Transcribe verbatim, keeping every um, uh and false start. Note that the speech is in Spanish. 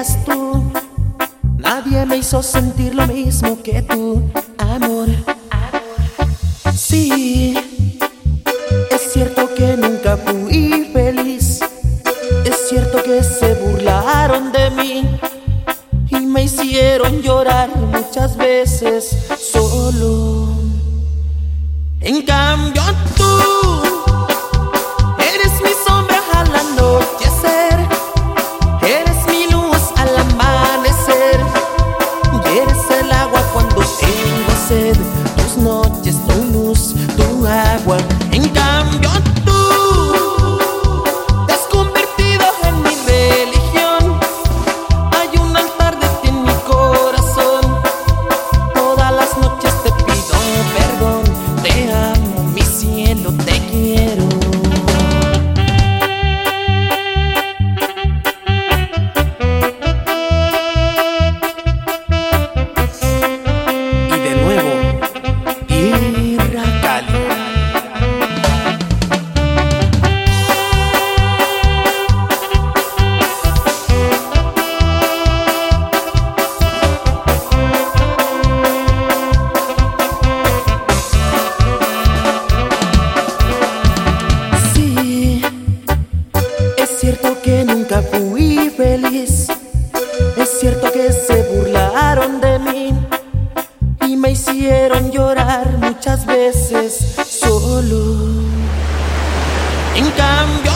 eras tú. Nadie me hizo sentir lo mismo que tú, amor. Sí, es cierto que nunca fui feliz. Es cierto que se burlaron de mí y me hicieron llorar muchas veces solo. En cambio tú eres mi sombra al anochecer, eres mi luz al amanecer, y eres el agua cuando tengo sed. Tus noches, tu luz, tu agua. En cambio tú te has convertido en mi religión. Hay un altar de ti en mi corazón. Todas las noches te pido perdón. Te amo, mi cielo, te quiero. Y de nuevo, Irra Cali. Sí, es cierto que nunca fui feliz. Es cierto que se burlaron de mí y me hicieron llorar muchas veces solo. En cambio